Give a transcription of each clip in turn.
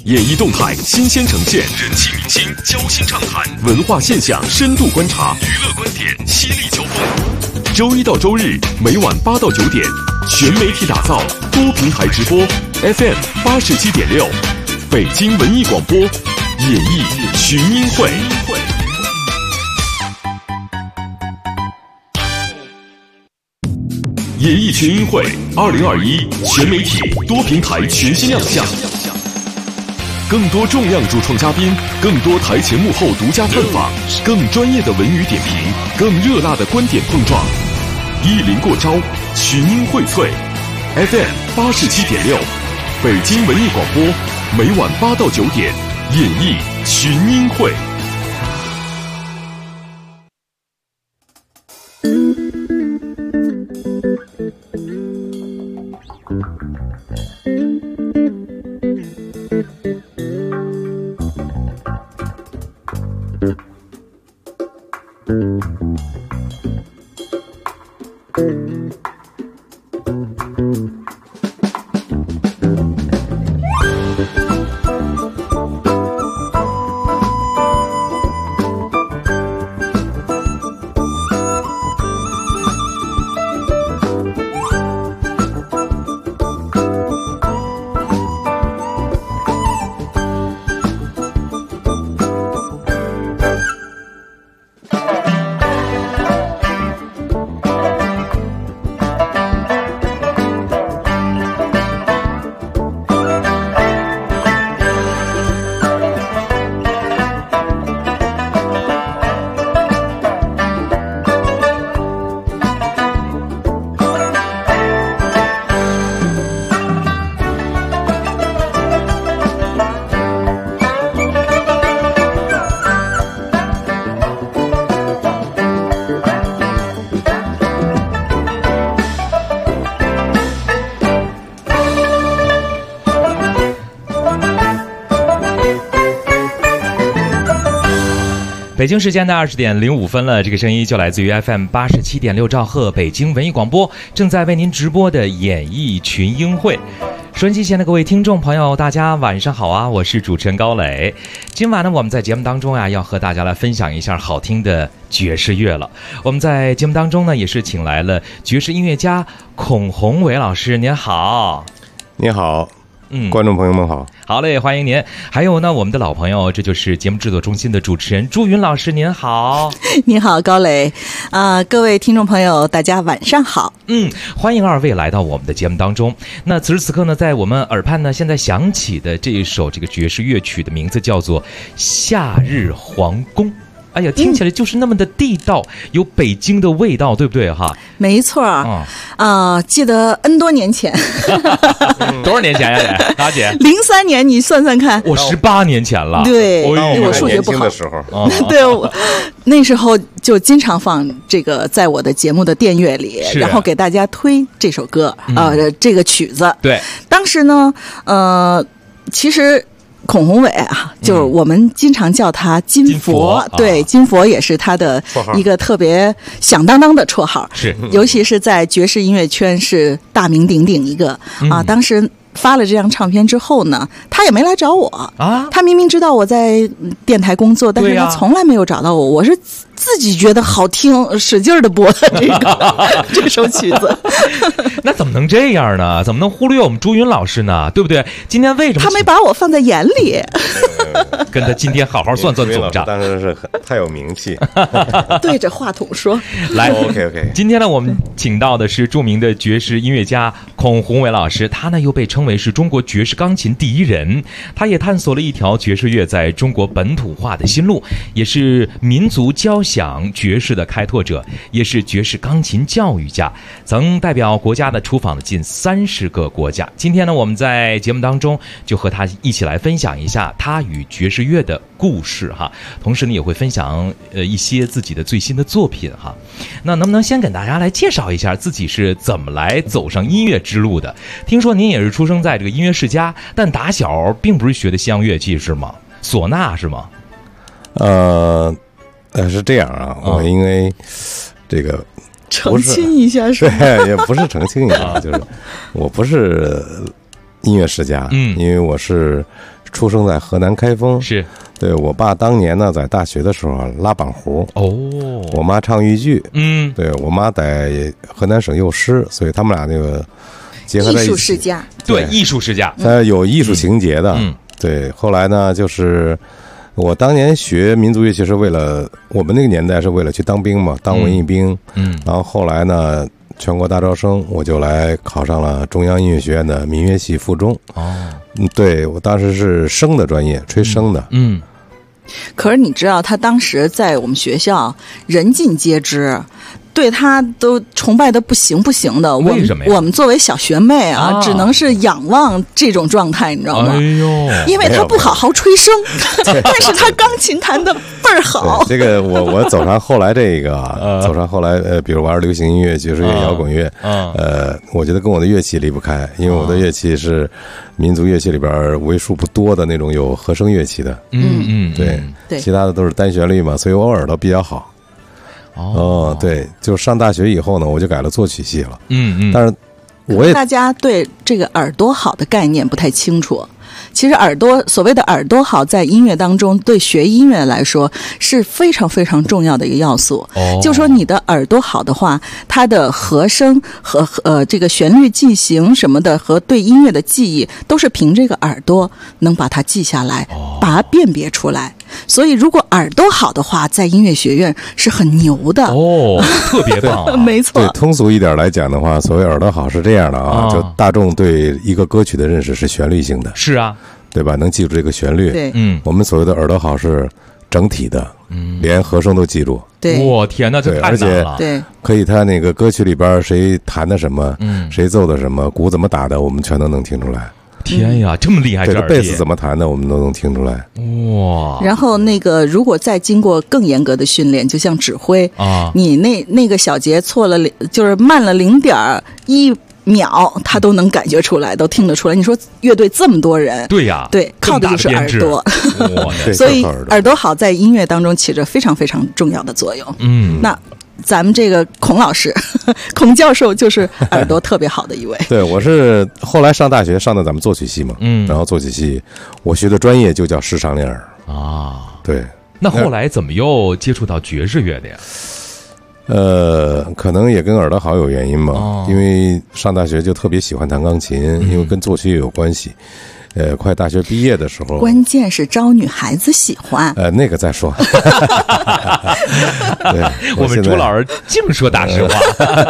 演艺动态新鲜呈现，人气明星交心畅谈，文化现象深度观察，娱乐观点犀利交锋。周一到周日每晚8到9点，全媒体打造，多平台直播 ，FM 87.6，北京文艺广播，演艺群英会。演艺群英会2021全媒体多平台全新亮相，更多重量主创嘉宾，更多台前幕后独家探访，更专业的文娱点评，更热辣的观点碰撞。一临过招，群英荟萃 ，FM 87.6，北京文艺广播，每晚8到9点，演艺群英会。 北京时间的20点05分了，这个声音就来自于 FM 87.6兆赫北京文艺广播，正在为您直播的演艺群英会。收音机前的各位听众朋友，大家晚上好啊！我是主持人高磊。今晚呢，我们在节目当中要和大家来分享一下好听的爵士乐了。我们在节目当中呢，也是请来了爵士音乐家孔宏伟老师，您好。 你好。观众朋友们好。 好嘞，欢迎您。还有呢，我们的老朋友，这就是节目制作中心的主持人朱云老师，您好。 你好，高磊。各位听众朋友，大家晚上好。 欢迎二位来到我们的节目当中。那此时此刻呢，在我们耳畔呢，现在响起的这一首这个爵士乐曲的名字叫做《夏日皇宫》。哎呀，听起来就是那么的地道，有北京的味道，对不对哈？ 没错记得 N 多年前。 多少年前呀，大姐 ？03年，你算算看。 我18年前了。 对，我数学不好的时候。 对，那时候就经常放这个，在我的节目的电乐里，然后给大家推这首歌，这个曲子。 对， 当时呢，其实。孔宏伟就是我们经常叫他金佛，对，金佛也是他的一个特别响当当的绰号， 是， 尤其是在爵士音乐圈是大名鼎鼎一个当时发了这张唱片之后呢，他也没来找我他明明知道我在电台工作，但是他从来没有找到我，我是自己觉得好听，使劲的播的这首曲子。 那怎么能这样呢？怎么能忽略我们朱云老师呢？对不对？今天为什么他没把我放在眼里？ 跟他今天好好算算总账。 当然是太有名气。 对着话筒说。 来 ，OK。 今天呢，我们请到的是著名的爵士音乐家孔宏伟老师，他呢又被称为是中国爵士钢琴第一人，他也探索了一条爵士乐在中国本土化的新路，也是民族交响爵士的开拓者，也是爵士钢琴教育家，曾代表国家的出访了近30个国家。今天呢，我们在节目当中就和他一起来分享一下他与爵士乐的故事哈，同时呢也会分享一些自己的最新的作品哈。那能不能先给大家来介绍一下自己是怎么来走上音乐之路的？听说您也是出生在这个音乐世家，但打小并不是学的西洋乐器是吗？唢呐是吗？ 是这样啊，我因为这个澄清一下是吧？ 对，也不是澄清一下，就是我不是音乐世家，因为我是出生在河南开封， 是对我爸当年呢在大学的时候拉板胡，我妈唱豫剧，对我妈在河南省幼师，所以他们俩那个结合在一起， 艺术世家， 对艺术世家， 他有艺术情节的，对。后来呢，就是我当年学民族乐器是为了我们那个年代是为了去当兵嘛，当文艺兵，然后后来呢。全国大招生，我就来考上了中央音乐学院的民乐系附中。对，我当时是声的专业，吹声的。 可是你知道，他当时在我们学校人尽皆知，对他都崇拜的不行不行的。 为什么呀？ 我们作为小学妹啊，只能是仰望这种状态，你知道吗？因为他不好好吹声，但是他钢琴弹的倍儿好。 这个我走上后来这个，走上后来比如玩流行音乐、爵士乐、摇滚乐，我觉得跟我的乐器离不开，因为我的乐器是民族乐器里边为数不多的那种有和声乐器的。对，其他的都是单旋律嘛，所以我耳朵比较好。对，就上大学以后呢，我就改了作曲系了。但是大家对这个耳朵好的概念不太清楚。其实所谓的耳朵好，在音乐当中对学音乐来说是非常非常重要的一个要素。就说你的耳朵好的话，它的和声和这个旋律进行什么的，和对音乐的记忆都是凭这个耳朵能把它记下来，把它辨别出来。所以如果耳朵好的话，在音乐学院是很牛的。 特别棒。 没错。 对，通俗一点来讲的话，所谓耳朵好是这样的啊，就大众对一个歌曲的认识是旋律性的。 是啊， 对吧？能记住这个旋律。 对， 我们所谓的耳朵好是整体的，连和声都记住。 对， 我天哪，这太难了。 对， 可以他那个歌曲里边谁弹的什么，谁奏的什么，鼓怎么打的，我们全都能听出来。 天呀，这么厉害！ 这个贝斯怎么弹的，我们都能听出来。 哇！ 然后那个，如果再经过更严格的训练，就像指挥你那个小节错了，就是慢了0.1秒，他都能感觉出来，都听得出来。你说乐队这么多人， 对呀， 对，靠的就是耳朵。所以耳朵好在音乐当中起着非常非常重要的作用。那咱们这个孔老师，孔教授就是耳朵特别好的一位。 对，我是后来上大学上的咱们作曲系嘛，然后作曲系我学的专业就叫视唱练耳啊。对， 那后来怎么又接触到爵士乐的呀？ 可能也跟耳朵好有原因吧，因为上大学就特别喜欢弹钢琴，因为跟作曲也有关系。快大学毕业的时候， 关键是招女孩子喜欢。 那个再说。对， 我们朱老师净说大实话。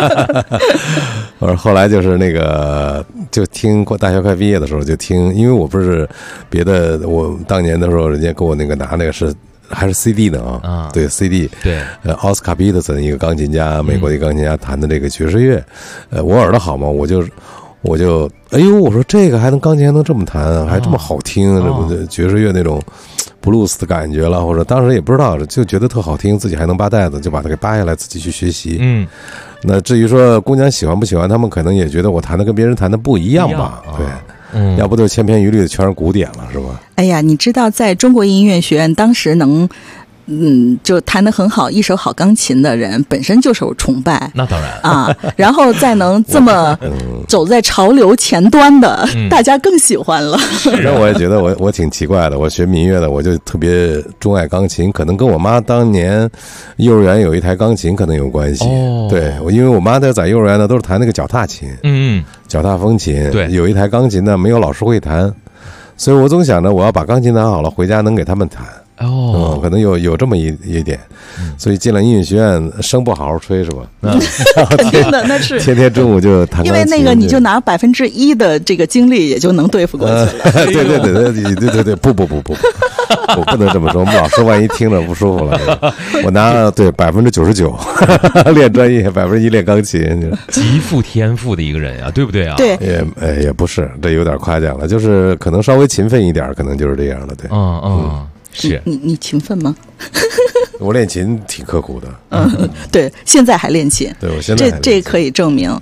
后来就是那个，就听过大学快毕业的时候就听，因为我不是别的，我当年的时候人家给我那个拿那个是。还是 CD 的啊，对 CD， 对， 奥斯卡彼特森一个钢琴家，美国的一个钢琴家弹的这个爵士乐，我耳朵好嘛，我就，哎呦，我说这个钢琴还能这么弹，还这么好听，这不爵士乐那种布鲁斯的感觉了，或者当时也不知道，就觉得特好听，自己还能扒带子，就把它给扒下来，自己去学习。那至于说姑娘喜欢不喜欢，他们可能也觉得我弹的跟别人弹的不一样吧，对。要不就千篇一律的全是古典了，是吧？ 哎呀，你知道在中国音乐学院当时能就弹得很好，一手好钢琴的人本身就受崇拜。 那当然啊，然后再能这么走在潮流前端的，大家更喜欢了。 那我也觉得我挺奇怪的，我学民乐的，我就特别钟爱钢琴，可能跟我妈当年幼儿园有一台钢琴可能有关系。对，因为我妈在幼儿园呢都是弹那个脚踏琴，脚踏风琴， 对， 有一台钢琴呢没有老师会弹，所以我总想着我要把钢琴弹好了，回家能给他们弹。可能有这么一点，所以进了音乐学院，声不好好吹是吧？ 肯定的，那是天天中午就弹钢琴， 因为那个你就拿1%的这个精力也就能对付过去了。 对，不，我不能这么说，我们老师万一听着不舒服了。我拿99%练专业，1%练钢琴， 极富天赋的一个人啊，对不对啊？ 对， 也不是，这有点夸奖了，就是可能稍微勤奋一点，可能就是这样的，对， 是你勤奋吗？ 我练琴挺刻苦的。 对，现在还练琴。 对，我现在这可以证明。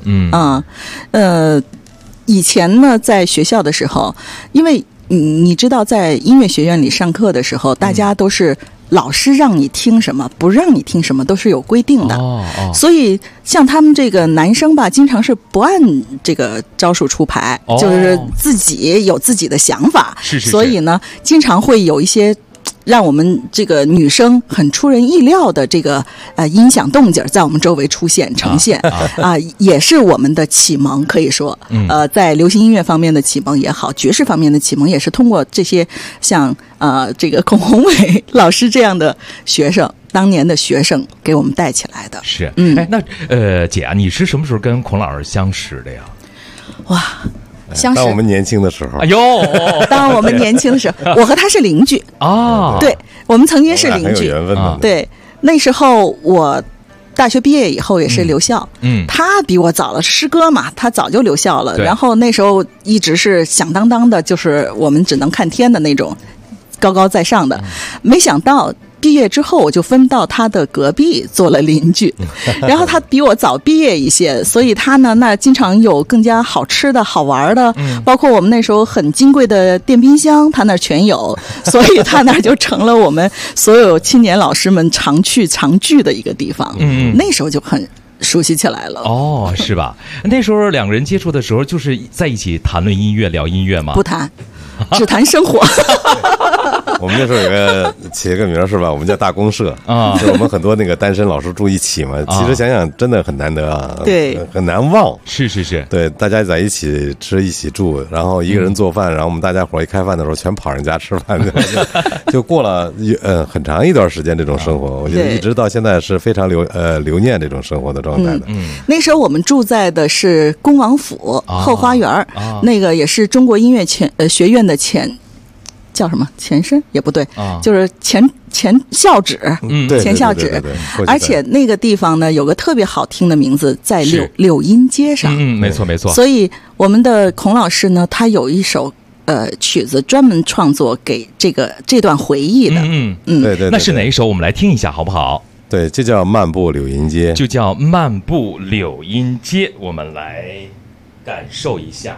以前呢，在学校的时候，因为你知道，在音乐学院里上课的时候，大家都是老师让你听什么，不让你听什么都是有规定的。所以像他们这个男生吧，经常是不按这个招数出牌，就是自己有自己的想法。所以呢，经常会有一些让我们这个女生很出人意料的这个音响动静在我们周围出现呈现也是我们的启蒙，可以说在流行音乐方面的启蒙也好，爵士方面的启蒙也是通过这些像这个孔宏伟老师这样的学生，当年的学生给我们带起来的。 是，那姐啊，你是什么时候跟孔老师相识的呀？ 哇！ 当我们年轻的时候， 哎呦， 当我们年轻的时候，我和他是邻居啊，对，我们曾经是邻居，对，那时候我大学毕业以后也是留校，他比我早了，师哥嘛，他早就留校了，然后那时候一直是响当当的，就是我们只能看天的那种，高高在上的，没想到。毕业之后，我就分到他的隔壁做了邻居，然后他比我早毕业一些，所以他呢，那经常有更加好吃的好玩的，包括我们那时候很金贵的电冰箱，他那儿全有，所以他那儿就成了我们所有青年老师们常去常聚的一个地方。那时候就很熟悉起来了。 哦，是吧？那时候两个人接触的时候，就是在一起谈论音乐、聊音乐吗？ 不谈，只谈生活。 我们那时候起了个名是吧？我们叫大公社啊，就是我们很多那个单身老师住一起嘛。其实想想真的很难得啊， 对， 很难忘。 是， 对，大家在一起吃一起住，然后一个人做饭，然后我们大家伙一开饭的时候全跑人家吃饭，就过了很长一段时间这种生活。我觉得一直到现在是非常留念这种生活的状态的。 那时候我们住在的是恭王府后花园，那个也是中国音乐学院的叫什么前身也不对，就是前校址，前校址，而且那个地方呢有个特别好听的名字，在柳荫街上， 没错。 所以我们的孔老师呢，他有一首曲子专门创作给这段回忆的， 对， 那是哪一首？我们来听一下好不好？ 对，这叫漫步柳荫街， 就叫漫步柳荫街，我们来感受一下。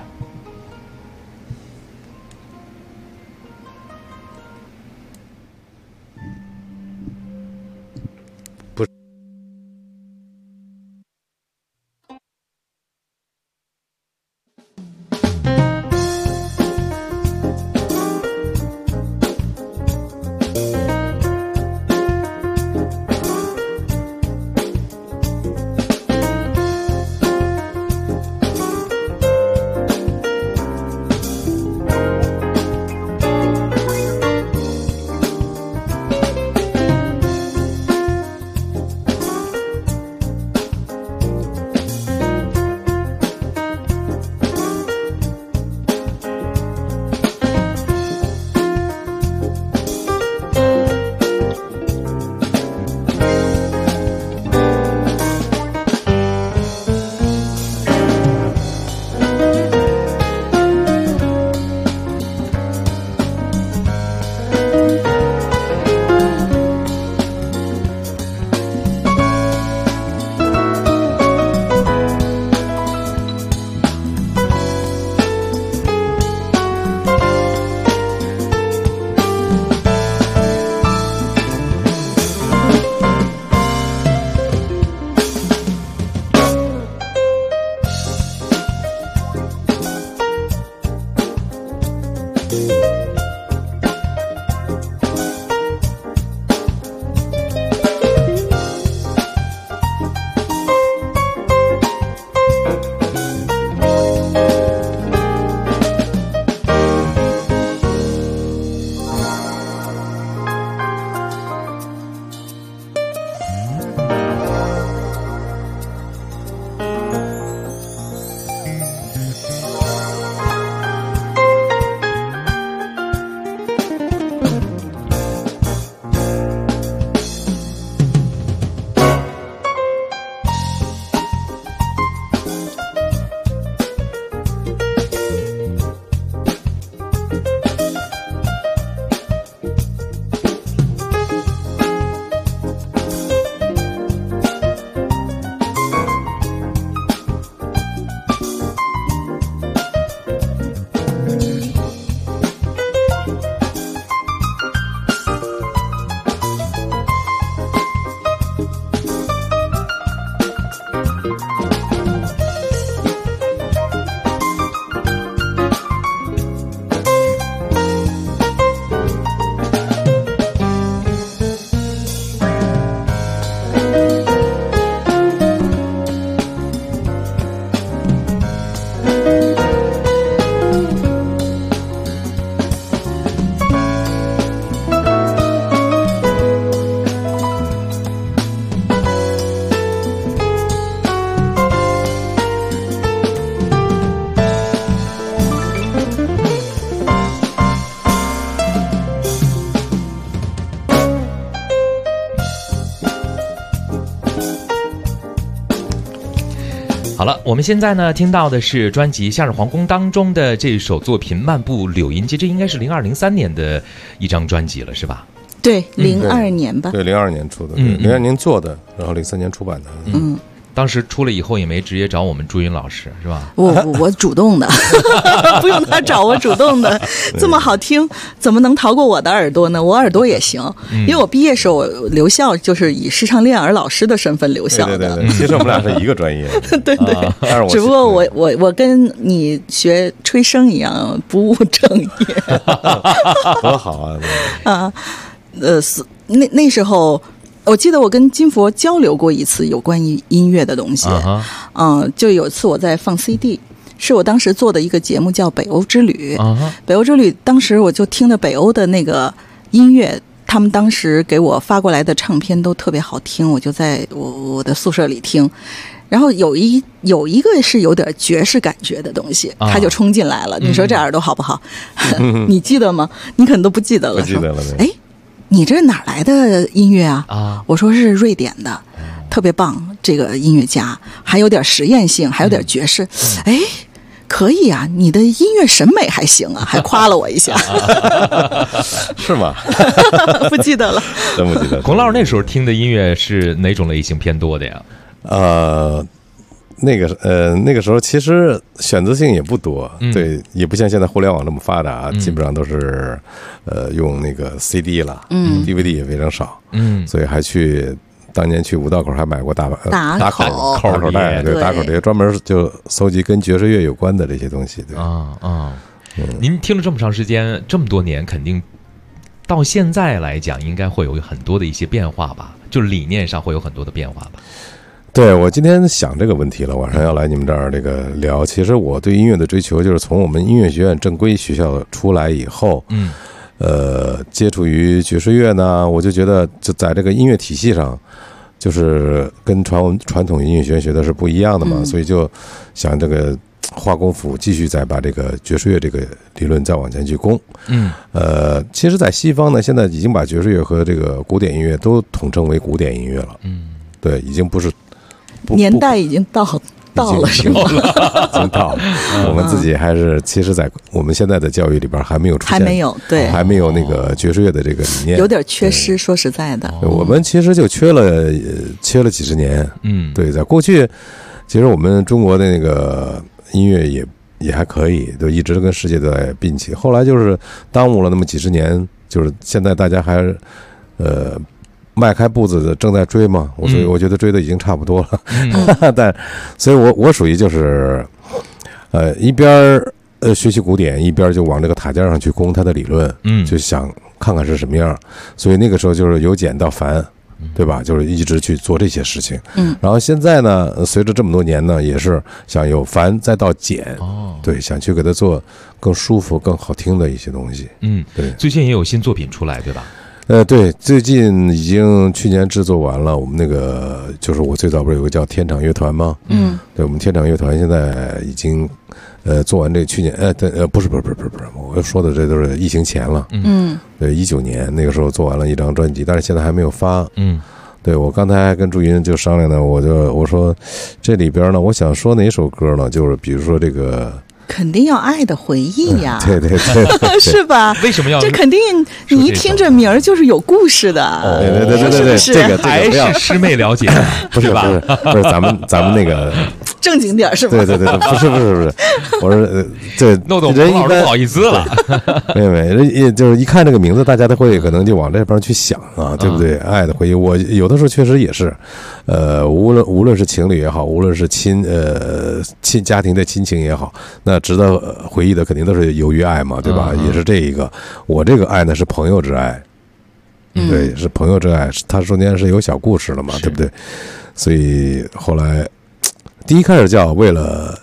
好了，我们现在呢听到的是专辑《夏日皇宫》当中的这首作品《漫步柳荫街》，这应该是0203年的一张专辑了，是吧？ 对，02年吧。 对，02年出的，02年做的，然后03年出版的。 当时出了以后也没直接找我们朱云老师是吧？ 我主动的，不用他找，我主动的。这么好听，怎么能逃过我的耳朵呢？我耳朵也行，因为我毕业时候我留校就是以视唱练耳老师的身份留校的。 对，其实我们俩是一个专业。 对，只不过我跟你学吹声一样不务正业。 多好啊！ 那时候。我记得我跟金佛交流过一次有关于音乐的东西，就有一次我在放 CD， 是我当时做的一个节目叫《北欧之旅》。北欧之旅当时我就听着北欧的那个音乐，他们当时给我发过来的唱片都特别好听，我就在我的宿舍里听。然后有一个是有点爵士感觉的东西，他就冲进来了。你说这耳朵好不好？你记得吗？你可能都不记得了。 不记得了。 哎。你这哪来的音乐啊？我说是瑞典的，特别棒，这个音乐家还有点实验性，还有点爵士。哎，可以啊，你的音乐审美还行啊，还夸了我一下。 是吗？ 不记得了， 真不记得。 孔老师那时候听的音乐是哪种类型偏多的呀？ 那个时候其实选择性也不多，对，也不像现在互联网这么发达，基本上都是用那个 CD 了，DVD 也非常少，所以还当年去五道口还买过打口袋，对，打口袋专门就搜集跟爵士乐有关的这些东西，对您听了这么长时间，这么多年，肯定到现在来讲，应该会有很多的一些变化吧？就理念上会有很多的变化吧？ 对，我今天想这个问题了，晚上要来你们这儿这个聊。其实我对音乐的追求，就是从我们音乐学院正规学校出来以后，接触于爵士乐呢，我就觉得就在这个音乐体系上，就是跟传统音乐学院学的是不一样的嘛，所以就想这个花功夫继续再把这个爵士乐这个理论再往前去攻。其实，在西方呢，现在已经把爵士乐和这个古典音乐都统称为古典音乐了。对，已经不是。 年代已经到了，是吗？ 已经到了。我们自己还是，其实，在我们现在的教育里边还没有出现，还没有那个爵士乐的这个理念， 有点缺失。说实在的， 我们其实就缺了几十年。对，在过去，其实我们中国的那个音乐也还可以，就一直跟世界在并起。后来就是耽误了那么几十年，就是现在大家还迈开步子的正在追嘛，所以我觉得追的已经差不多了。但所以我属于就是一边学习古典，一边就往这个塔尖上去攻它的理论，就想看看是什么样。所以那个时候就是由简到繁，对吧？就是一直去做这些事情。然后现在呢，随着这么多年呢，也是想由繁再到简，对，想去给它做更舒服、更好听的一些东西。对， 最近也有新作品出来，对吧？ 对，最近已经去年制作完了。我们那个就是我最早不是有个叫天场乐团吗？对，我们天场乐团现在已经做完这去年不是，我说的这都是疫情前了。对，19年那个时候做完了一张专辑，但是现在还没有发。对，我刚才还跟祝云就商量呢，我说这里边呢，我想说哪首歌呢？就是比如说这个。 肯定要爱的回忆呀， 对， 是吧？ 为什么要？ 这肯定你一听这名儿就是有故事的。 对，这个还是师妹了解， 不是吧？不是，咱们那个正经点是吧？ 对，不是，我说这弄得人老师不好意思了。 没，就是一看这个名字，大家都会可能就往这边去想啊，对不对？爱的回忆，我有的时候确实也是，无论是情侣也好，无论是家庭的亲情也好，那值得回忆的肯定都是由于爱嘛，对吧？也是这一个，我这个爱呢是朋友之爱，对，是朋友之爱，它中间是有小故事了嘛，对不对？所以后来第一开始叫为了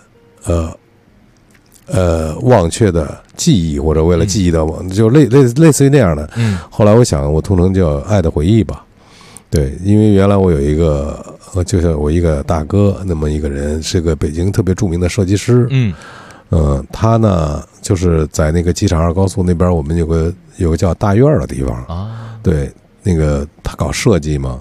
忘却的记忆，或者为了记忆的就类似于那样的。后来我想我统称叫爱的回忆吧。对，因为原来我有一个就是我一个大哥，那么一个人是个北京特别著名的设计师。他呢就是在那个机场2高速那边，我们有个叫大院的地方啊。对，那个他搞设计嘛，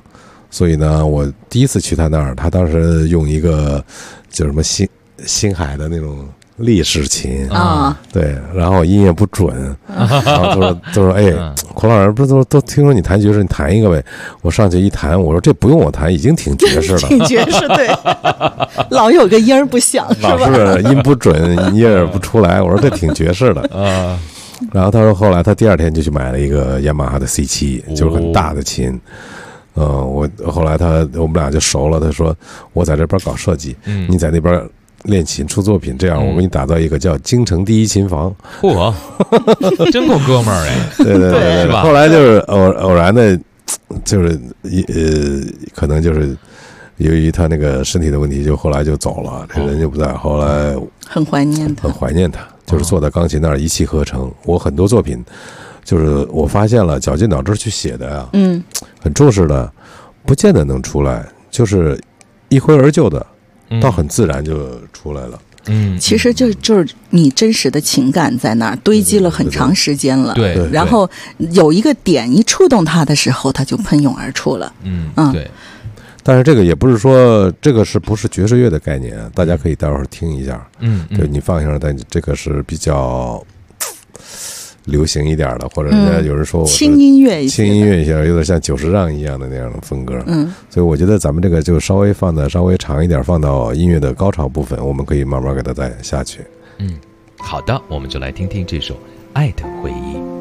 所以呢，我第一次去他那儿，他当时用一个就什么星海的那种立式琴啊， 对，然后音乐不准，然后都说哎，孔老师不是都听说你弹爵士，你弹一个呗？我上去一弹，我说这不用我弹，已经挺爵士了， 挺爵士，对，老有个音儿不响，是吧？ 老是音不准，音儿不出来，我说这挺爵士的啊。然后他说，后来他第二天就去买了一个雅马哈的 C7，就是很大的琴。我后来我们俩就熟了。他说我在这边搞设计，你在那边练琴出作品，这样我给你打造一个叫京城第一琴房。 嚯，真够哥们儿哎！ 对，是吧？后来就是偶然的，就是可能就是由于他那个身体的问题，就后来就走了，这人就不在。后来很怀念他， 就是坐在钢琴那儿一气呵成。我很多作品，就是我发现了绞尽脑汁去写的呀，很重视的，不见得能出来，就是一挥而就的，倒很自然就出来了。 其实就是你真实的情感在那儿堆积了很长时间了， 对， 然后有一个点一触动他的时候，他就喷涌而出了。 对。 但是这个也不是说这个是不是爵士乐的概念，大家可以待会儿听一下。对，你放一下，但这个是比较流行一点的，或者人家有人说轻音乐一些，有点像90让一样的那样的风格。所以我觉得咱们这个就稍微放的稍微长一点，放到音乐的高潮部分，我们可以慢慢给它再下去。 好的，我们就来听听这首《爱的回忆》。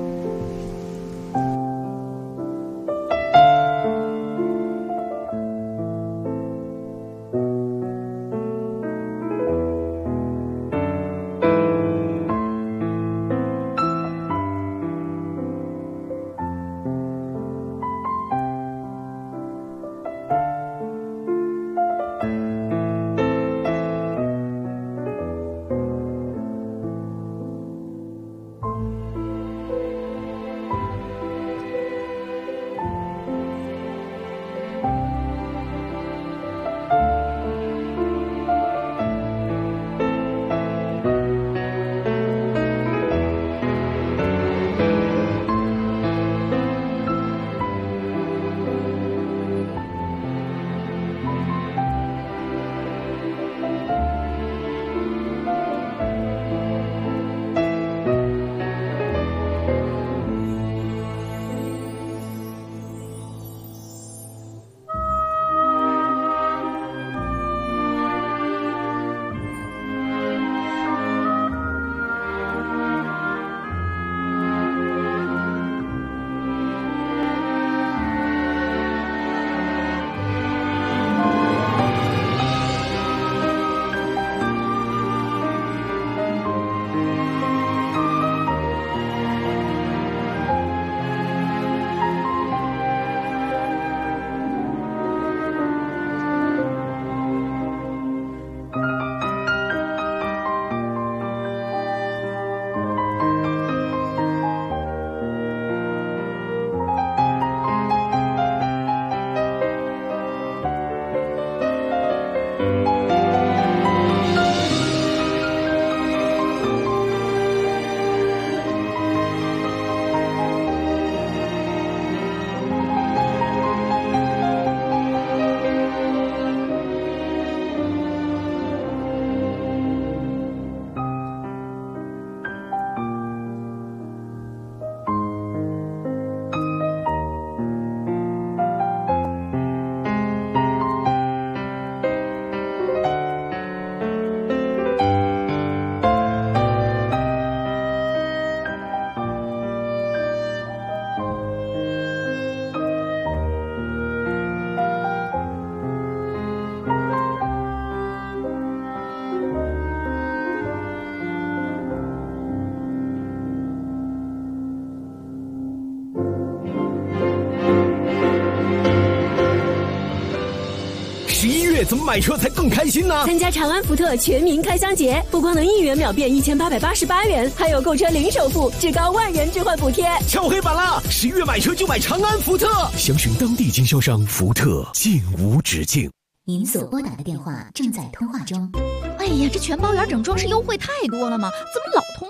怎么买车才更开心呢？ 参加长安福特全民开箱节，不光能1元秒变1888元，还有购车零首付，至高万元置换补贴。 敲黑板了！11月买车就买长安福特，详询当地经销商。福特，劲无止境。 您所拨打的电话正在通话中。 哎呀，这全包圆整装饰优惠太多了吗？怎么老通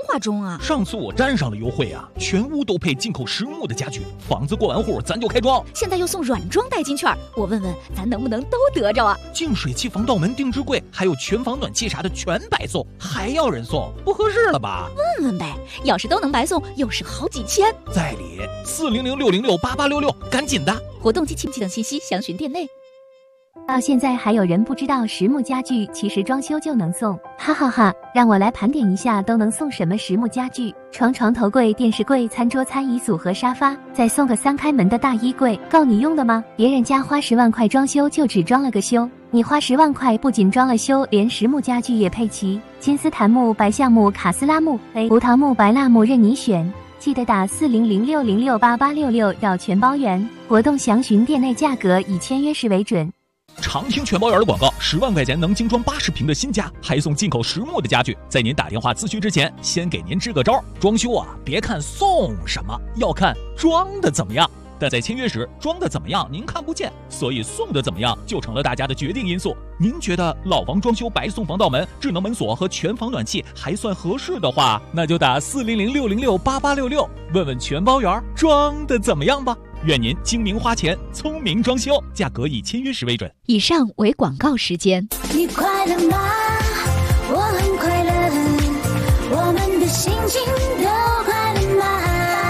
划中啊。 上次我沾上了优惠啊，全屋都配进口实木的家具，房子过完户咱就开装。 现在又送软装代金券，我问问咱能不能都得着啊？ 净水器、防盗门、定制柜，还有全房暖气啥的全白送，还要人送，不合适了吧？ 问问呗，要是都能白送，又是好几千。 在理，400-606-8866，赶紧的！ 活动及请等信息详询店内。 到现在还有人不知道实木家具其实装修就能送，哈哈哈！让我来盘点一下都能送什么实木家具：床头柜、电视柜、餐桌、餐椅组合、沙发，再送个3开门的大衣柜，够你用的吗？别人家花10万块装修就只装了个修，你花10万块不仅装了修，连实木家具也配齐，金丝檀木、白橡木、卡斯拉木、胡桃木、白蜡木任你选。记得打400-606-8866绕全包圆，活动详询店内价格，以签约时为准。 常听全包圆的广告，10万块钱能精装80平的新家，还送进口实木的家具。在您打电话咨询之前，先给您支个招：装修啊，别看送什么，要看装的怎么样。但在签约时，装的怎么样您看不见，所以送的怎么样就成了大家的决定因素。您觉得老房装修白送防盗门、智能门锁和全房暖气还算合适的话，那就打400-606-8866，问问全包圆装的怎么样吧。愿您精明花钱，聪明装修，价格以签约时为准。 以上为广告时间。 你快乐吗？我很快乐，我们的心情都快乐吗？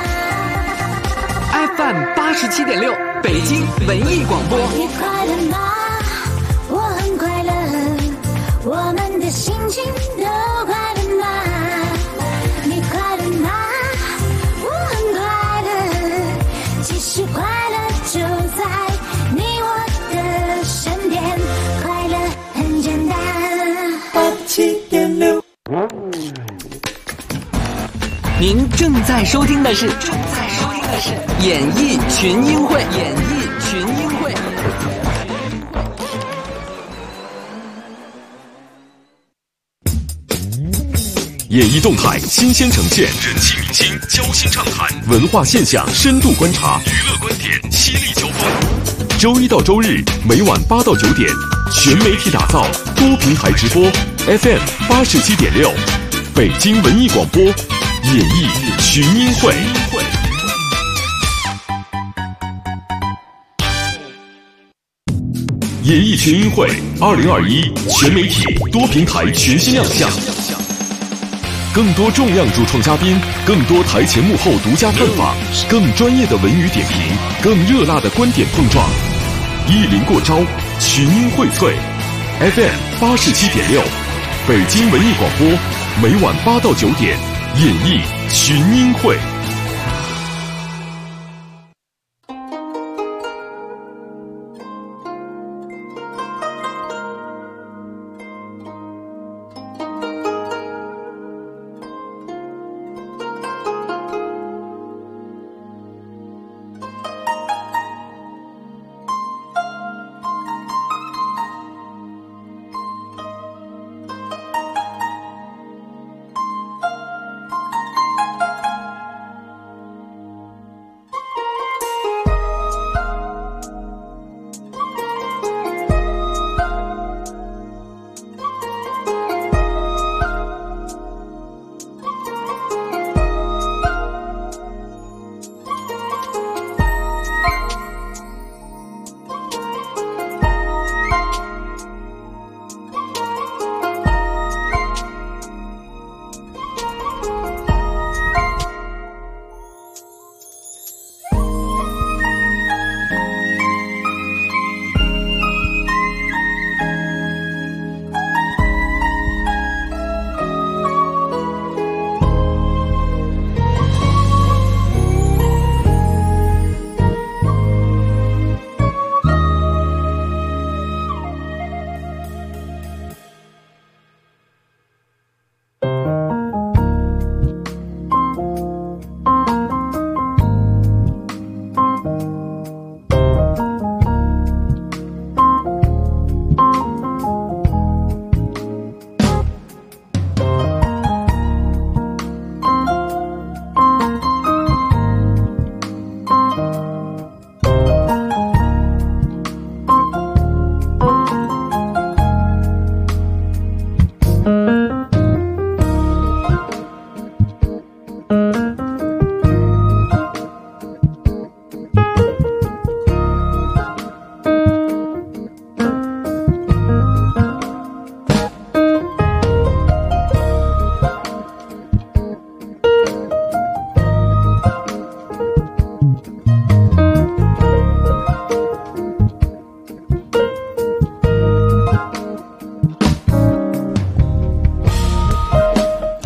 FM 87.6，北京文艺广播。 你快乐吗？我很快乐，我们的心情都快乐吗？你快乐吗？我很快乐，其实快乐就在你我的身边，快乐很简单。 87.6，您正在收听的是演艺群英会。 演艺动态新鲜呈现，人气明星交心畅谈，文化现象深度观察，娱乐观点犀利交锋。周一到周日每晚8到9点，全媒体打造，多平台直播 ，FM 87.6，北京文艺广播，演艺群英会。演艺群英会2021全媒体多平台全新亮相。更多重量主创嘉宾，更多台前幕后独家探访，更专业的文娱点评，更热辣的观点碰撞。意林过招，群英荟萃。FM 87.6，北京文艺广播，每晚8到9点，演艺群英会。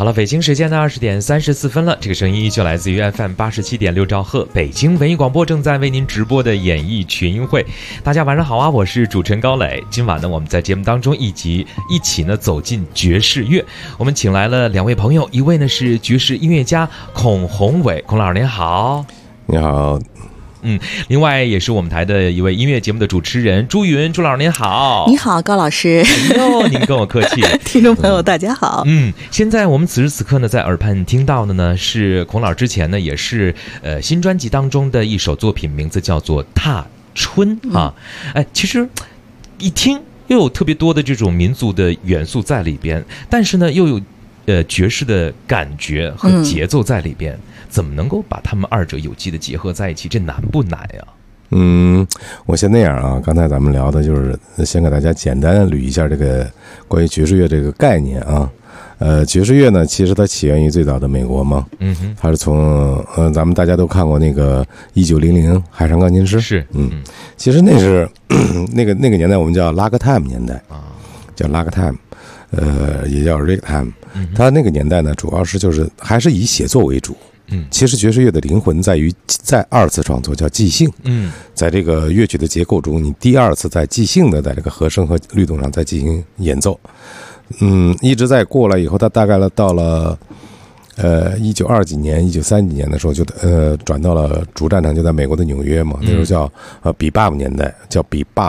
好了，北京时间的20:34了，这个声音依旧来自于 FM 87.6兆赫，北京文艺广播正在为您直播的演艺群英会。大家晚上好啊，我是主持人高磊。今晚呢，我们在节目当中一起呢走进爵士乐。我们请来了2位朋友，一位呢是爵士音乐家孔宏伟，孔老师您好。 你好。 另外也是我们台的一位音乐节目的主持人朱云，朱老师您好。 你好，高老师。 哎呦，您跟我客气。 听众朋友大家好。 现在我们此时此刻呢，在耳畔听到的呢是孔老师之前呢也是新专辑当中的一首作品，名字叫做《踏春》啊。其实一听又有特别多的这种民族的元素在里边，但是呢又有爵士的感觉和节奏在里边。怎么能够把他们二者有机的结合在一起？这难不难呀？ 我先那样啊，刚才咱们聊的就是先给大家简单捋一下这个关于爵士乐这个概念啊。爵士乐呢，其实它起源于最早的美国嘛，它是从咱们大家都看过那个1900海上钢琴师， 是， 其实那是那个年代我们叫 ragtime 年代啊，叫 ragtime，也叫 ragtime。它那个年代呢，主要是就是还是以写作为主。其实爵士乐的灵魂在于在二次创作，叫即兴。在这个乐曲的结构中，你第二次在即兴的在这个和声和律动上再进行演奏。一直在过来以后，他大概到了1920几年、1930几年的时候，就转到了主战场，就在美国的纽约嘛。那时候叫bebop 年代，叫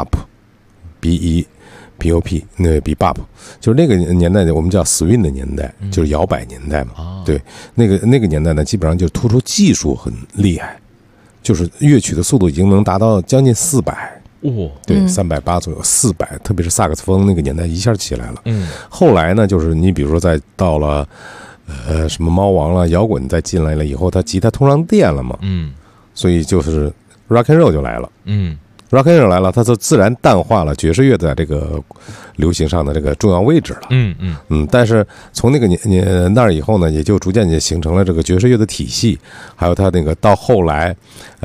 bebop。BEPOP 那个 bebop 就是那个年代我们叫 swing 的年代，就是摇摆年代嘛。对，那个年代呢，基本上就突出技术很厉害，就是乐曲的速度已经能达到将近400。对，380左右，400，特别是萨克斯风那个年代一下起来了。后来呢，就是你比如说在到了什么猫王了、摇滚再进来了以后，它吉他通上电了嘛。所以就是 rock and roll 就来了。rock and roll 来了，它就自然淡化了爵士乐在这个流行上的这个重要位置了。但是从那个那儿以后呢，也就逐渐形成了这个爵士乐的体系，还有它那个到后来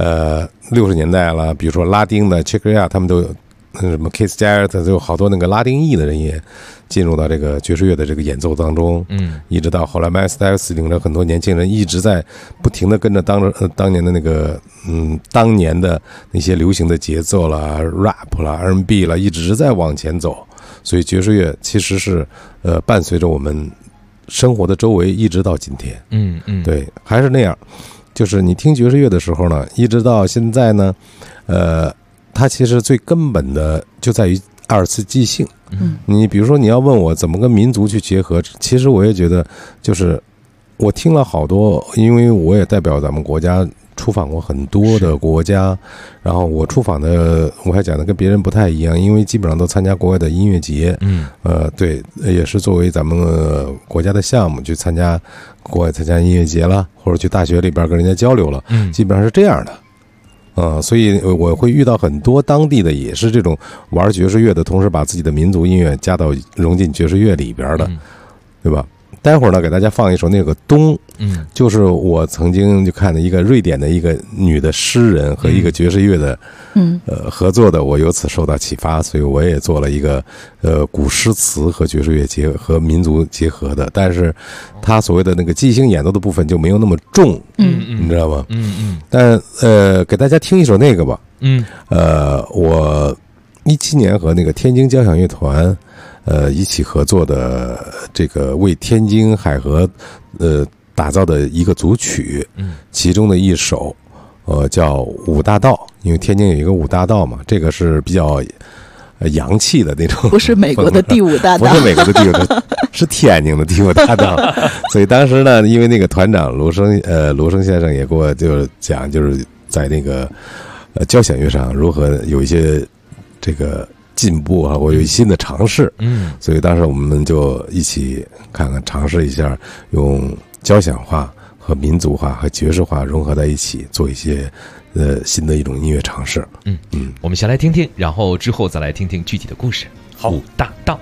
，60年代了，比如说拉丁的 Chick Corea 他们都什么 Keith Jarrett， 都有好多那个拉丁裔的人也进入到这个爵士乐的这个演奏当中。一直到后来 Miles Davis 领着很多年轻人一直在不停的跟着当年的那个当年的那些流行的节奏啦、rap 啦、R&B 啦，一直在往前走。所以爵士乐其实是伴随着我们生活的周围一直到今天。对，还是那样，就是你听爵士乐的时候呢，一直到现在呢，它其实最根本的就在于二次即兴。你比如说你要问我怎么跟民族去结合，其实我也觉得就是我听了好多，因为我也代表咱们国家出访过很多的国家，然后我出访的我还讲的跟别人不太一样，因为基本上都参加国外的音乐节。对，也是作为咱们国家的项目去参加国外参加音乐节了，或者去大学里边跟人家交流了，基本上是这样的。所以我会遇到很多当地的也是这种玩爵士乐的同时把自己的民族音乐融进爵士乐里边的，对吧？待会儿呢给大家放一首那个冬，就是我曾经就看的一个瑞典的一个女的诗人和一个爵士乐的合作的，我由此受到启发，所以我也做了一个古诗词和爵士乐和民族结合的，但是他所谓的那个即兴演奏的部分就没有那么重，你知道吗？但给大家听一首那个吧。我17年和那个天津交响乐团一起合作的这个为天津海河打造的一个组曲，其中的一首叫五大道，因为天津有一个五大道嘛，这个是比较洋气的那种， 不是美国的第五大道， 不是美国的第五大道，是天津的第五大道。所以当时呢，因为那个团长罗生先生也给我就是讲，就是在那个交响乐上如何有一些这个进步啊，我有新的尝试。所以当时我们就一起看看尝试一下，用交响化和民族化和爵士化融合在一起，做一些新的一种音乐尝试。 我们先来听听，然后之后再来听听具体的故事。 好， 五大道。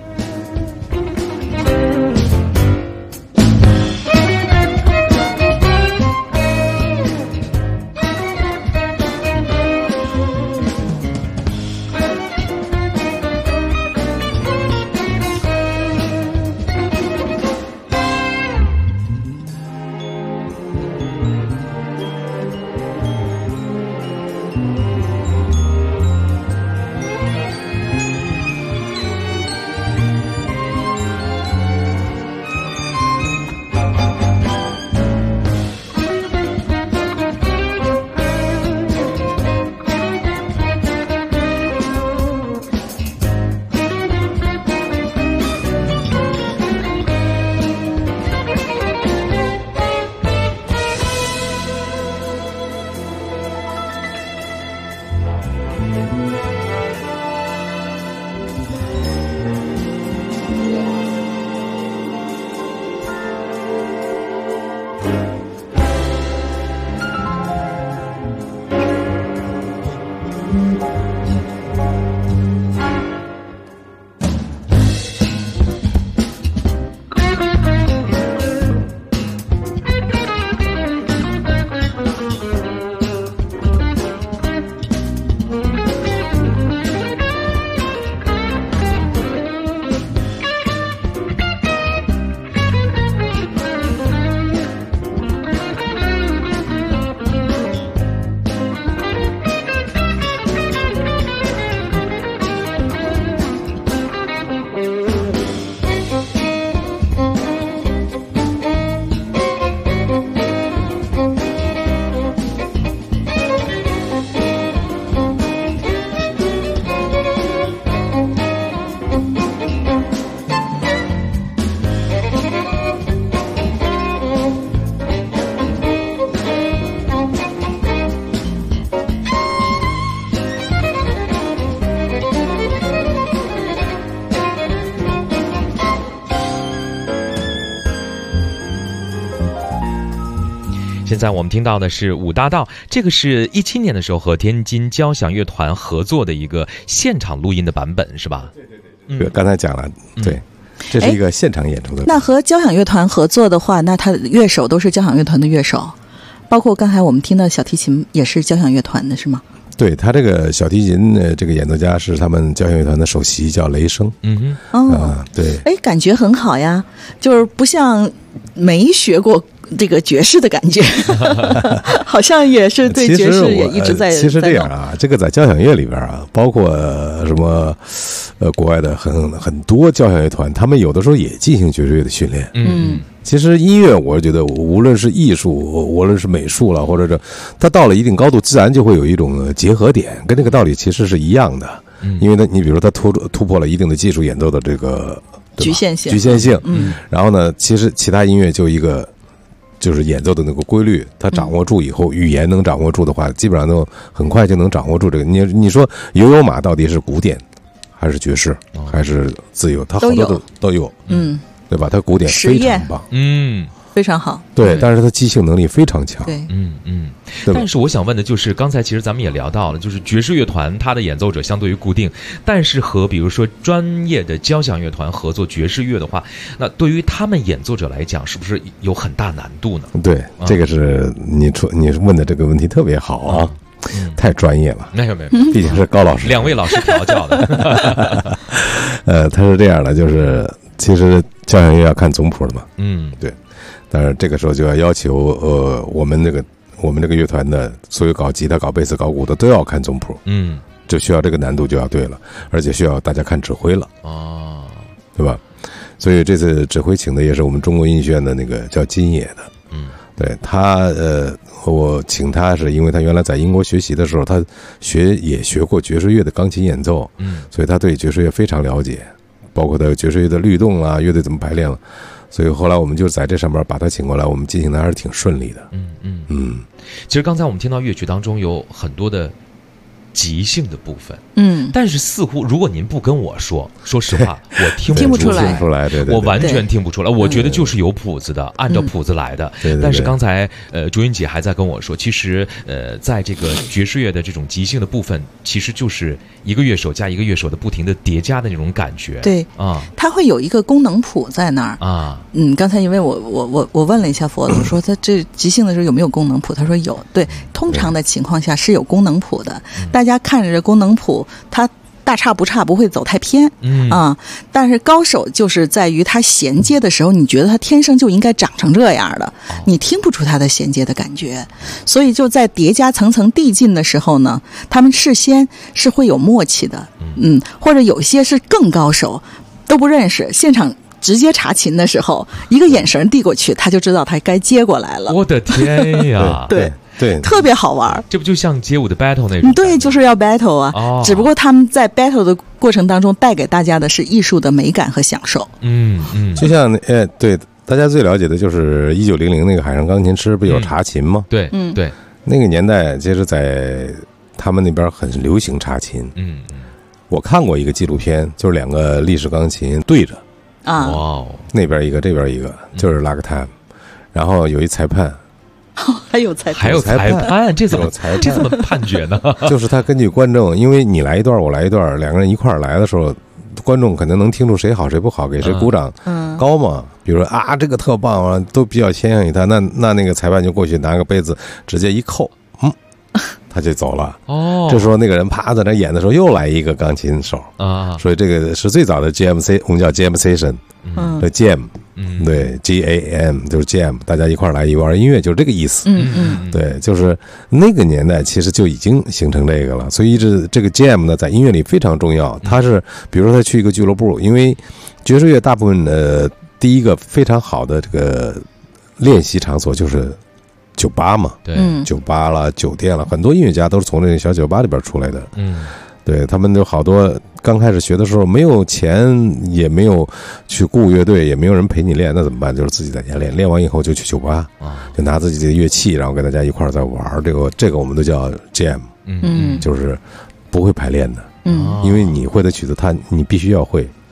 现在我们听到的是《五大道》，这个是17年的时候和天津交响乐团合作的一个现场录音的版本，是吧？ 对，刚才讲了，对，这是一个现场演出的。 那和交响乐团合作的话，那他的乐手都是交响乐团的乐手，包括刚才我们听到的小提琴也是交响乐团的，是吗？ 对，他这个小提琴这个演奏家是他们交响乐团的首席，叫雷声。对， 哎，感觉很好呀，就是不像没学过这个爵士的感觉，好像也是对爵士也一直在。 其实这样啊，这个在交响乐里边啊，包括什么国外的很多交响乐团，他们有的时候也进行爵士乐的训练。其实音乐，我觉得无论是艺术，无论是美术了，或者是它到了一定高度，自然就会有一种结合点，跟这个道理其实是一样的。因为你比如说它突破了一定的技术演奏的这个局限性， 然后呢，其实其他音乐就一个就是演奏的那个规律，它掌握住以后，语言能掌握住的话，基本上都很快就能掌握住这个。你说悠悠马到底是古典还是爵士还是自由？它好多都有，对吧？它古典非常棒， 非常好， 对，但是它即兴能力非常强， 对， 但是我想问的就是，刚才其实咱们也聊到了，就是爵士乐团它的演奏者相对于固定，但是和比如说专业的交响乐团合作爵士乐的话，那对于他们演奏者来讲，是不是有很大难度呢？ 对，这个是你问的这个问题特别好啊。太专业了， 没有， 毕竟是高老师， 两位老师调教的。 他是这样的，就是其实交响乐要看总谱的嘛，对。但是这个时候就要求我们这个乐团的所有搞吉他、搞贝斯、搞鼓的都要看总谱，就需要这个难度就要对了，而且需要大家看指挥了，对吧？所以这次指挥请的也是我们中国音乐学院的那个叫金野的，对他我请他是因为他原来在英国学习的时候，他也学过爵士乐的钢琴演奏，所以他对爵士乐非常了解，包括他爵士乐的律动啊，乐队怎么排练了。所以后来我们就在这上面把他请过来，我们进行的还是挺顺利的。 其实刚才我们听到乐曲当中有很多的即兴的部分，但是似乎如果您不跟我说实话，我听不出来， 对， 我完全听不出来。我觉得就是有谱子的，按照谱子来的。但是刚才卓云姐还在跟我说，其实在这个爵士乐的这种即兴的部分，其实就是一个乐手加一个乐手的不停的叠加的那种感觉。 对啊，它会有一个功能谱在那儿啊。刚才因为我问了一下佛祖，说他这即兴的时候有没有功能谱？他说有。对，通常的情况下是有功能谱的。大家看着这功能谱，它大差不差，不会走太偏，但是高手就是在于它衔接的时候，你觉得它天生就应该长成这样的，你听不出它的衔接的感觉，所以就在叠加层层递进的时候呢，他们事先是会有默契的，或者有些是更高手都不认识，现场直接查琴的时候，一个眼神递过去，他就知道他该接过来了。 我的天呀！ 对， 特别好玩。 这不就像街舞的 battle 那种？ 对，就是要 battle 啊。只不过他们在 battle 的过程当中带给大家的是艺术的美感和享受。 就像对，大家最了解的就是1900那个海上钢琴师不有查琴吗？ 对，对， 那个年代其实在他们那边很流行查琴。我看过一个纪录片，就是两个立式钢琴对着啊， 那边一个，这边一个，就是拉个 time，然后有一裁判。 还有裁判，这怎么判决呢？ 就是他根据观众，因为你来一段我来一段，两个人一块儿来的时候，观众肯定能听出谁好谁不好，给谁鼓掌高嘛。比如说啊，这个特棒啊，都比较偏向于他，那个裁判就过去拿个杯子直接一扣，他就走了。这时候那个人啪在那演的时候，又来一个钢琴手啊，所以这个是最早的 JMC， 我们叫 Jam Session，这 Jam。对 ，GAM 就是 Jam， 大家一块儿来一玩音乐，就是这个意思。对，就是那个年代其实就已经形成这个了，所以一直这个 Jam 呢，在音乐里非常重要。它是，比如说他去一个俱乐部，因为爵士乐大部分第一个非常好的这个练习场所就是酒吧嘛， 对， 酒吧啦、酒店啦，很多音乐家都是从这个小酒吧里边出来的。对，他们有好多刚开始学的时候没有钱，也没有去雇乐队，也没有人陪你练，那怎么办？就是自己在家练，练完以后就去酒吧，就拿自己的乐器，然后跟大家一块儿在玩。这个我们都叫 jam，就是不会排练的，因为你会的曲子你必须要会，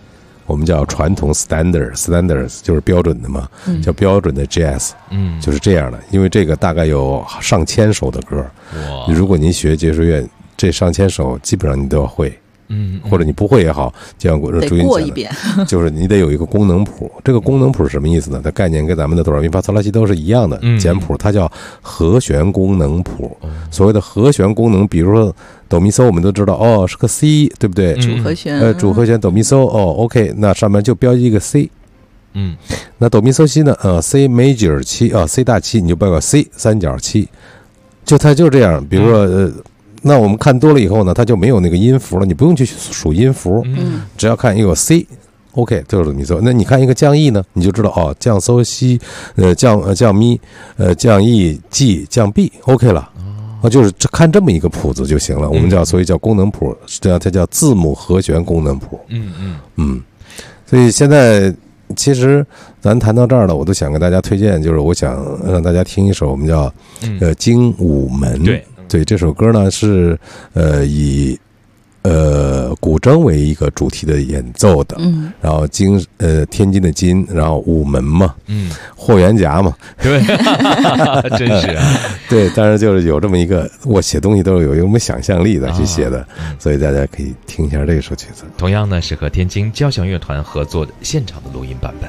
我们叫传统 standards 就是标准的嘛，叫标准的 jazz，就是这样的。因为这个大概有上千首的歌，如果您学爵士乐，这上千首基本上你都要会。或者你不会也好，就像朱云讲的，就是你得有一个功能谱。这个功能谱是什么意思呢？它概念跟咱们的哆来咪发嗦拉西都是一样的，简谱，它叫和弦功能谱。所谓的和弦功能，比如说哆咪嗦，我们都知道哦，是个 C， 对不对？ 主和弦， 主和弦哆咪嗦，哦 ，OK， 那上面就标记一个 C。那哆咪嗦西呢？C major 7啊 ，C 大7，你就标个 C 三角7，它就这样。比如说那我们看多了以后呢，它就没有那个音符了，你不用去数音符，只要看一个 C，OK， 就是咪嗦。那你看一个降 E 呢，你就知道哦，降嗦西，降咪，降 E G 降 B，OK 了，就是看这么一个谱子就行了。我们所以叫功能谱，这样它叫字母和弦功能谱。所以现在其实咱谈到这儿了，我都想跟大家推荐，就是我想让大家听一首我们叫精武门。对，这首歌呢是以古筝为一个主题的演奏的，然后天津的津，然后武门嘛，霍元甲嘛， 对，真是啊， 对，当然就是有这么一个，我写东西都有一种想象力的去写的，所以大家可以听一下这首曲子。 同样呢是和天津交响乐团合作的现场的录音版本。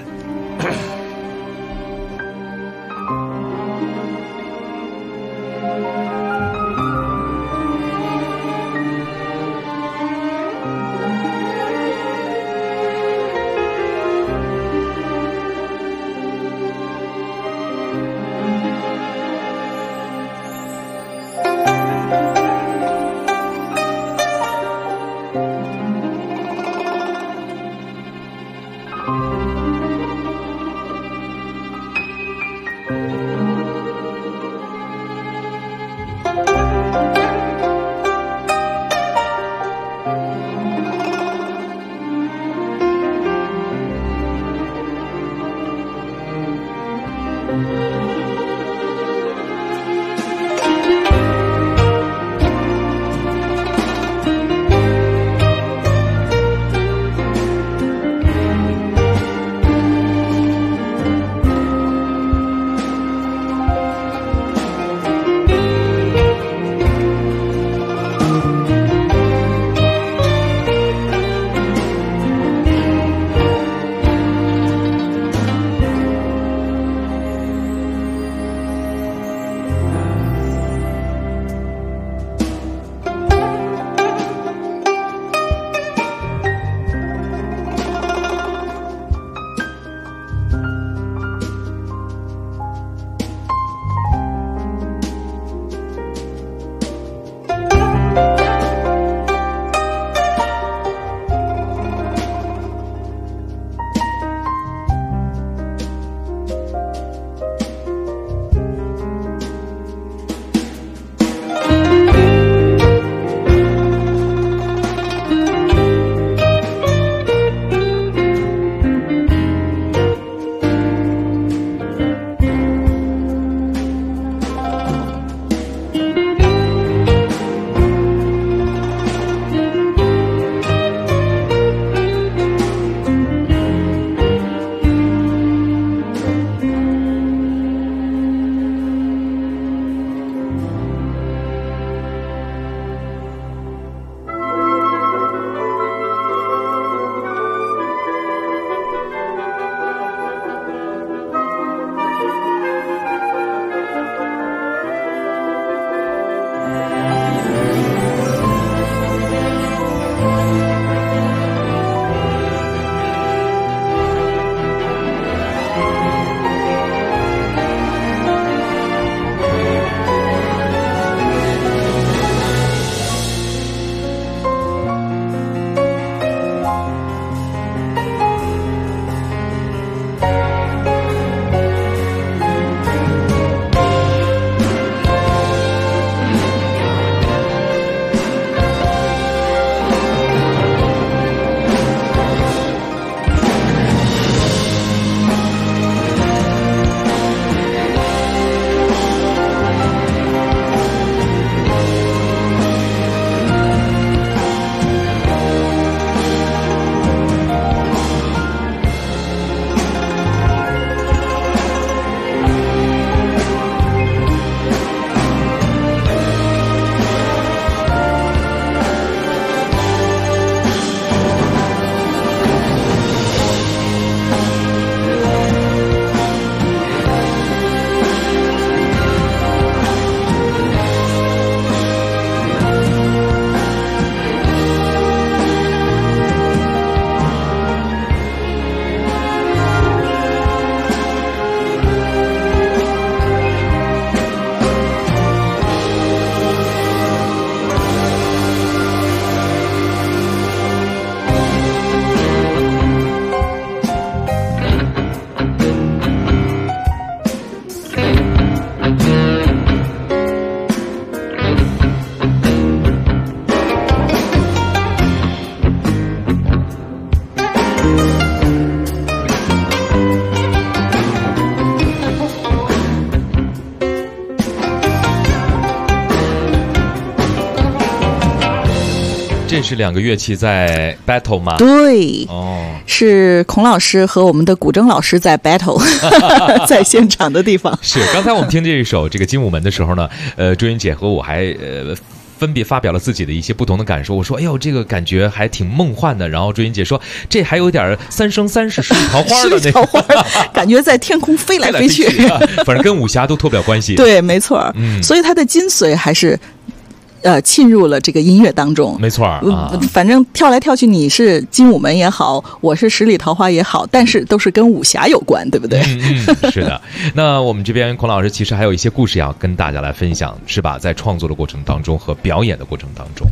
这是2个乐器在 battle 吗？ 对，是孔老师和我们的古筝老师在 battle， 在现场的地方。 是，刚才我们听这一首这个《精武门》的时候呢，朱云姐和我还分别发表了自己的一些不同的感受。我说：“哎呦，这个感觉还挺梦幻的。”然后朱云姐说：“这还有点三生三世十里桃花的那个，感觉在天空飞来飞去。 反正跟武侠都脱不了关系。” 对，没错。所以它的精髓还是。浸入了这个音乐当中， 没错反正跳来跳去，你是精武门也好，我是十里桃花也好，但是都是跟武侠有关，对不对？ 是的。那我们这边孔老师其实还有一些故事要跟大家来分享，是吧？在创作的过程当中和表演的过程当中，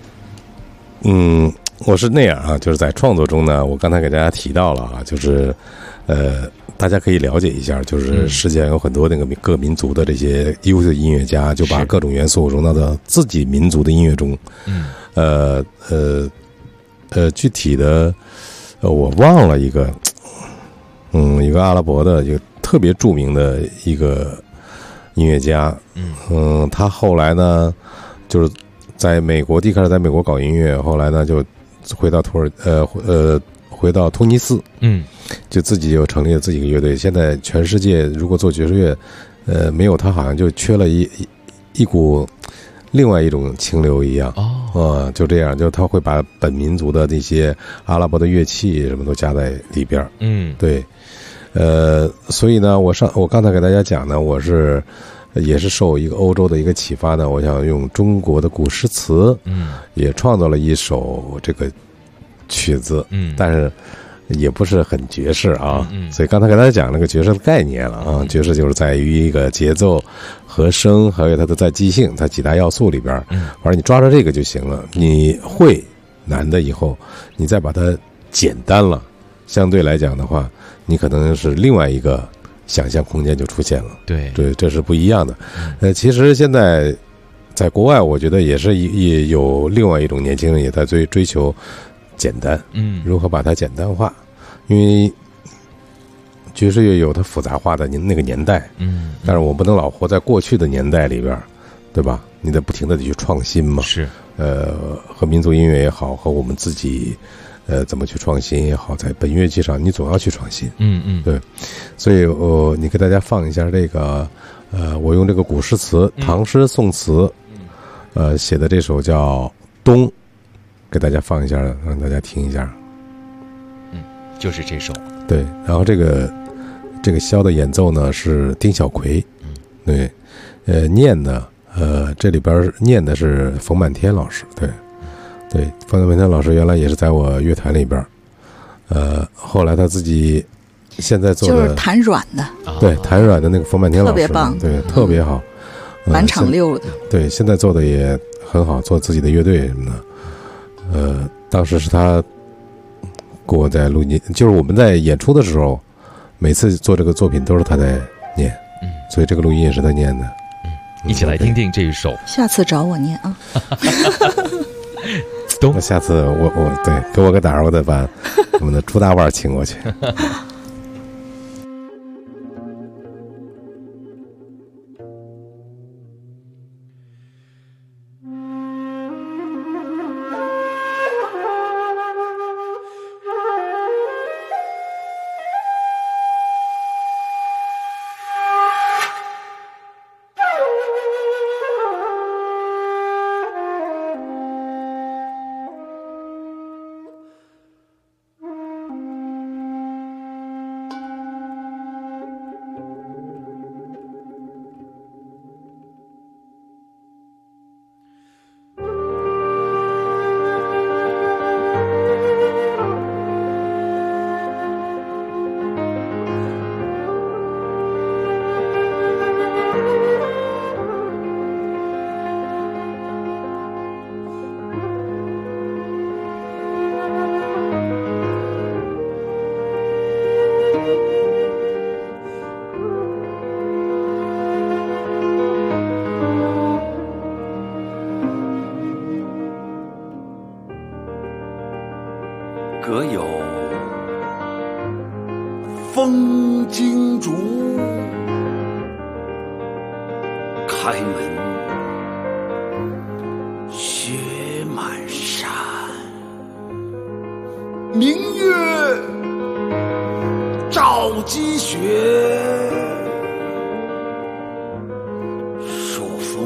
我是那样啊，就是在创作中呢，我刚才给大家提到了啊，就是大家可以了解一下，就是世界上有很多那个各民族的这些优秀的音乐家，就把各种元素融到自己民族的音乐中。具体的我忘了一个阿拉伯的一个特别著名的一个音乐家。他后来呢，就是在美国，第一开始在美国搞音乐，后来呢就回到回到突尼斯。就自己又成立了自己一个乐队。现在全世界如果做爵士乐，没有他好像就缺了一股另外一种清流一样。就这样，就他会把本民族的那些阿拉伯的乐器什么都加在里边。对。所以呢，我刚才给大家讲呢，也是受一个欧洲的一个启发呢，我想用中国的古诗词，也创造了一首这个曲子。但是也不是很爵士啊。所以刚才给大家讲那个爵士的概念了啊。爵士就是在于一个节奏、和声，还有它的在即兴，它几大要素里边，反正你抓着这个就行了。你会难的以后，你再把它简单了，相对来讲的话，你可能是另外一个想象空间就出现了。 对， 这是不一样的。其实现在在国外，我觉得也有另外一种年轻人也在追求简单，如何把它简单化？因为爵士乐有它复杂化的那个年代，但是我不能老活在过去的年代里边，对吧？你得不停的去创新嘛。 是， 和民族音乐也好，和我们自己怎么去创新也好，在本乐器上你总要去创新。对。所以你给大家放一下这个我用这个古诗词、唐诗宋词写的这首叫《冬》，给大家放一下，让大家听一下。 就是这首。 对，然后这个箫的演奏呢是丁小葵。对，念呢这里边念的是冯满天老师。对，冯满天老师原来也是在我乐团里边，后来他自己现在做的就是弹软的。 对，弹软的那个冯满天老师特别棒， 对，特别好， 满场溜的。 对，现在做的也很好，做自己的乐队什么的。当时是他给我在录音，就是我们在演出的时候，每次做这个作品都是他在念，所以这个录音也是他念的。 一起来听听这一首。 下次找我念啊。 那下次我对给我个胆儿，我得把我们的朱大腕请过去。 阁有风惊竹，开门雪满山。 明月照积雪，说风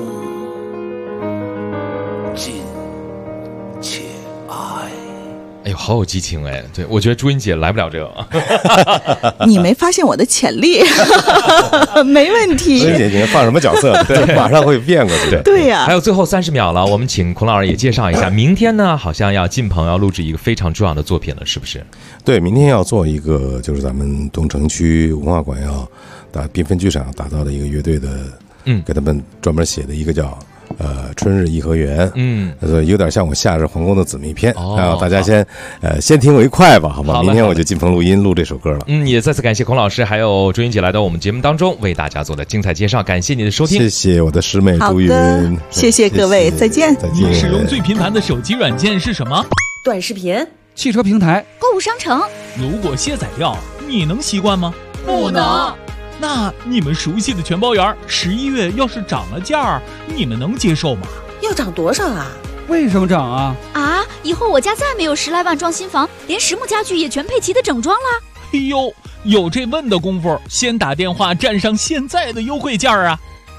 紧且爱。 哎呦，好有激情哎！对，我觉得朱茵姐来不了这个。 你没发现我的潜力？没问题。 朱茵姐，你放什么角色？对，马上会变过去。 对呀。 还有最后30秒了，我们请孔老师也介绍一下，明天呢好像要进棚要录制一个非常重要的作品了，是不是？ 对，明天要做一个就是咱们东城区文化馆要缤纷剧场打造的一个乐队的，给他们专门写的一个叫。春日颐和园，有点像我夏日皇宫的姊妹篇大家先听为快吧，好吧？明天我就进棚录音录这首歌了。 也再次感谢孔老师还有朱茵姐来到我们节目当中，为大家做的精彩介绍，感谢你的收听， 谢谢我的师妹朱云， 谢谢各位，再见。 你使用最频繁的手机软件是什么？ 短视频、 汽车平台、 购物商城。 如果卸载掉，你能习惯吗？ 不能。 那你们熟悉的全包园11月要是涨了价，你们能接受吗？ 要涨多少啊？ 为什么涨啊？ 以后我家再没有10来万装新房，连实木家具也全配齐的整装啦。 哎呦，有这问的功夫，先打电话占上现在的优惠价啊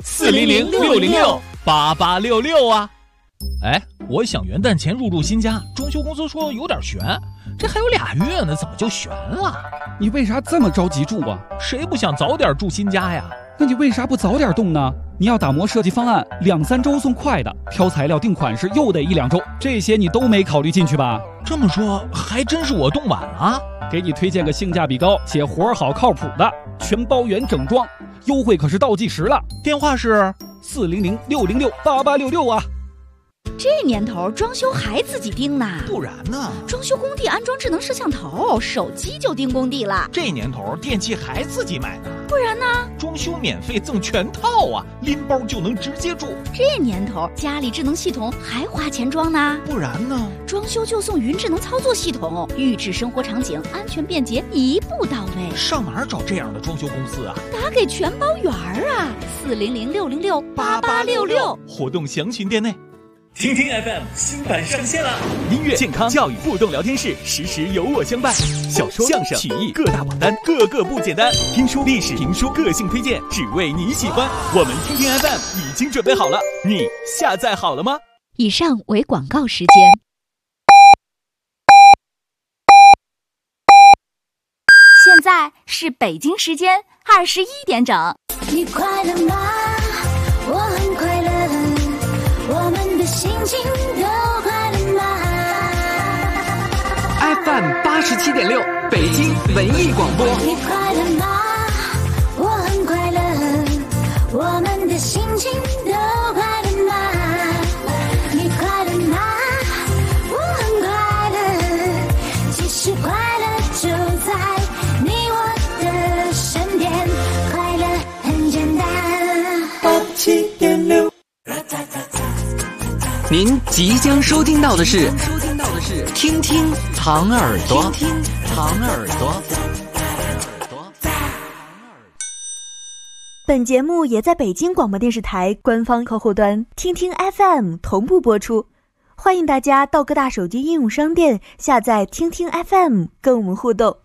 ！400-606-8866啊！哎，我想元旦前入住新家，装修公司说有点悬，这还有2月呢，怎么就悬了？ 你为啥这么着急住啊？ 谁不想早点住新家呀？ 那你为啥不早点动呢？你要打磨设计方案，2-3周送快的，挑材料定款式又得1-2周，这些你都没考虑进去吧？ 这么说还真是我动晚了。 给你推荐个性价比高且活好靠谱的全包园整装，优惠可是倒计时了。 电话是 400-606-8866啊。 这年头装修还自己盯呢？ 不然呢？ 装修工地安装智能摄像头，手机就盯工地了。 这年头电器还自己买呢？ 不然呢？ 装修免费赠全套啊，拎包就能直接住。 这年头家里智能系统还花钱装呢？ 不然呢？ 装修就送云智能操作系统，预制生活场景，安全便捷，一步到位。 上哪儿找这样的装修公司啊？ 打给全包园啊，400-606-8866， 活动详询店内。 听听 FM 新版上线了，音乐、健康、教育、互动聊天室，时时有我相伴。小说、相声、曲艺各大榜单，个个不简单。听书、历史、评书，个性推荐，只为你喜欢。我们听听 FM 已经准备好了，你下载好了吗？ 以上为广告时间。现在是北京时间21点整。 你快乐吗？我很快乐。我们的心情都快乐吗 ？FM 87.6，北京文艺广播。 你快乐吗？我很快乐。我们的心情都快乐吗？你快乐吗？我很快乐。其实快乐就在你我的身边，快乐很简单。 87.6。您即将收听到的是听听糖耳朵，听听糖耳朵。 本节目也在北京广播电视台官方客户端听听 FM 同步播出，欢迎大家到各大手机应用商店下载听听 FM 跟我们互动。